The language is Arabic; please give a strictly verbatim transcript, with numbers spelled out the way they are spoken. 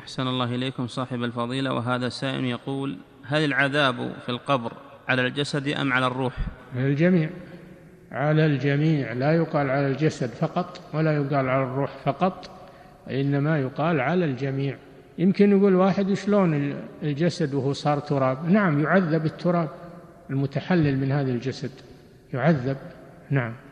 أحسن الله إليكم صاحب الفضيلة. وهذا سائل يقول: هل العذاب في القبر على الجسد أم على الروح؟ على الجميع، على الجميع، لا يقال على الجسد فقط ولا يقال على الروح فقط، إنما يقال على الجميع. يمكن يقول واحد: شلون الجسد وهو صار تراب؟ نعم، يعذب التراب المتحلل من هذا الجسد، يعذب، نعم.